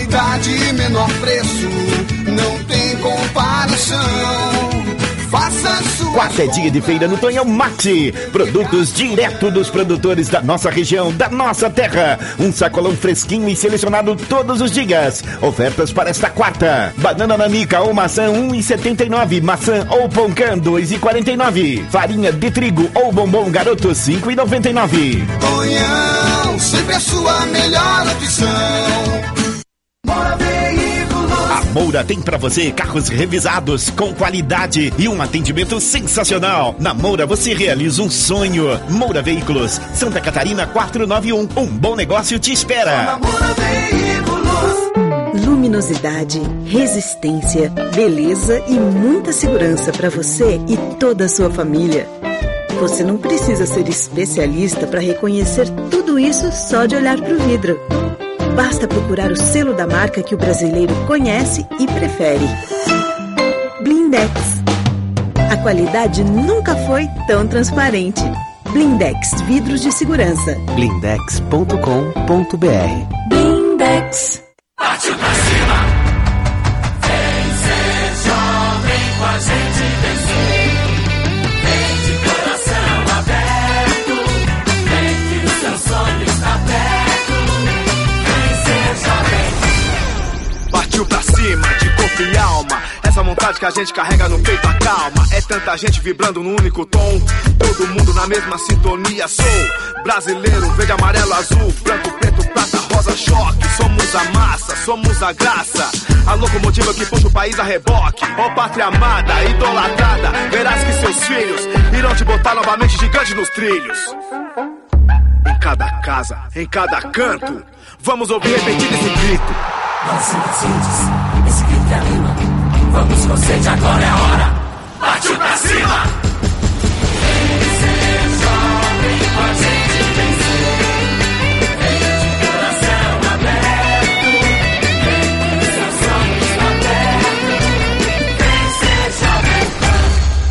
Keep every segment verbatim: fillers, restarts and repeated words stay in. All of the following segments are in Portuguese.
qualidade e menor preço, não tem comparação. Faça sua... Quarta é dia de feira no Tonhão Maxi. Produtos direto dos produtores da nossa região, da nossa terra. Um sacolão fresquinho e selecionado todos os dias. Ofertas para esta quarta: banana nanica ou maçã um real e setenta e nove centavos. Maçã ou pãocan dois reais e quarenta e nove centavos. Farinha de trigo ou bombom garoto cinco reais e noventa e nove centavos. Tonhão, sempre a sua melhor opção. Moura Veículos. A Moura tem pra você carros revisados com qualidade e um atendimento sensacional. Na Moura você realiza um sonho. Moura Veículos, Santa Catarina quatrocentos e noventa e um. Um bom negócio te espera. Moura Veículos. Luminosidade, resistência, beleza e muita segurança para você e toda a sua família. Você não precisa ser especialista para reconhecer tudo isso só de olhar para o vidro. Basta procurar o selo da marca que o brasileiro conhece e prefere. Blindex. A qualidade nunca foi tão transparente. Blindex, vidros de segurança. blindex ponto com ponto b r. Blindex. Partiu pra cima. Vem ser jovem com a gente vencer. Vem de coração aberto. Vem que o seu sonho está perto. Vem ser jovem. Partiu pra cima, de corpo e alma. Essa vontade que a gente carrega no peito acalma. É tanta gente vibrando num único tom. Todo mundo na mesma sintonia. Sou brasileiro, verde, amarelo, azul, branco, preto, prata, rosa, choque. Somos a massa, somos a graça. A locomotiva que puxa o país a reboque. Ó pátria amada, idolatrada. Verás que seus filhos irão te botar novamente gigante nos trilhos. Em cada casa, em cada canto, vamos ouvir repetir esse grito. Vamos sim, esse grito é anima. Vamos com sede, agora é a hora. Partiu pra cima. Vem ser jovem com a gente vencer. Vem de coração aberto. Vem que o seu sonho está perto. Vem ser jovem.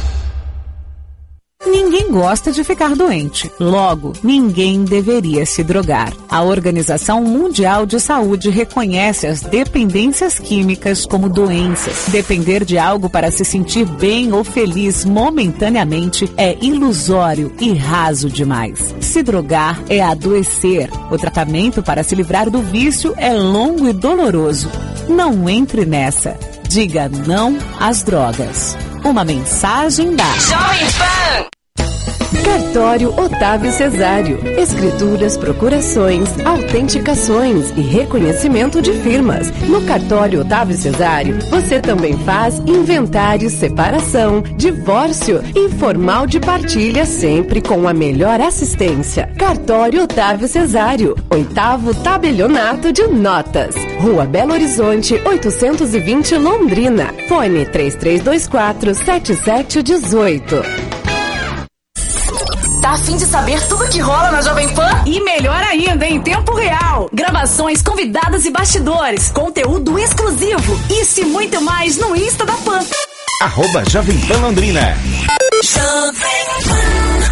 Ninguém gosta de ficar doente. Logo, ninguém deveria se drogar. A Organização Mundial de Saúde reconhece as dependências químicas como doenças. Depender de algo para se sentir bem ou feliz momentaneamente é ilusório e raso demais. Se drogar é adoecer. O tratamento para se livrar do vício é longo e doloroso. Não entre nessa. Diga não às drogas. Uma mensagem da Jovem Pan. Cartório Otávio Cesário. Escrituras, procurações, autenticações e reconhecimento de firmas. No Cartório Otávio Cesário, você também faz inventário, separação, divórcio e formal de partilha, sempre com a melhor assistência. Cartório Otávio Cesário, oitavo tabelionato de notas. Rua Belo Horizonte, oitocentos e vinte, Londrina. Fone três três dois quatro, sete sete um oito. Tá a fim de saber tudo que rola na Jovem Pan? E melhor ainda, em tempo real. Gravações, convidados e bastidores. Conteúdo exclusivo. Isso e muito mais no Insta da Pan. Arroba Jovem Pan Londrina. Jovem Pan.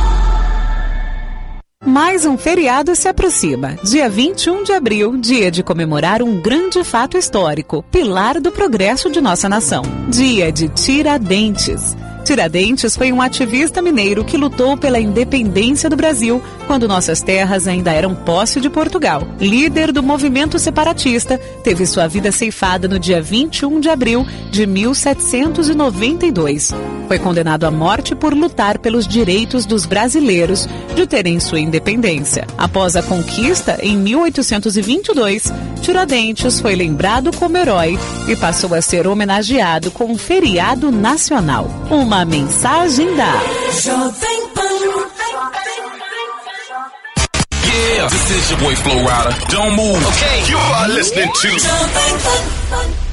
Mais um feriado se aproxima. Dia vinte e um de abril, dia de comemorar um grande fato histórico, pilar do progresso de nossa nação. Dia de Tiradentes. Tiradentes foi um ativista mineiro que lutou pela independência do Brasil quando nossas terras ainda eram posse de Portugal. Líder do movimento separatista, teve sua vida ceifada no dia vinte e um de abril de mil setecentos e noventa e dois. Foi condenado à morte por lutar pelos direitos dos brasileiros de terem sua independência. Após a conquista, em mil oitocentos e vinte e dois, Tiradentes foi lembrado como herói e passou a ser homenageado com um feriado nacional. Uma mensagem da Jovem Pan. Yeah, this is your boy Flo Rida. Don't move. Okay, you are listening to Jovem Pan.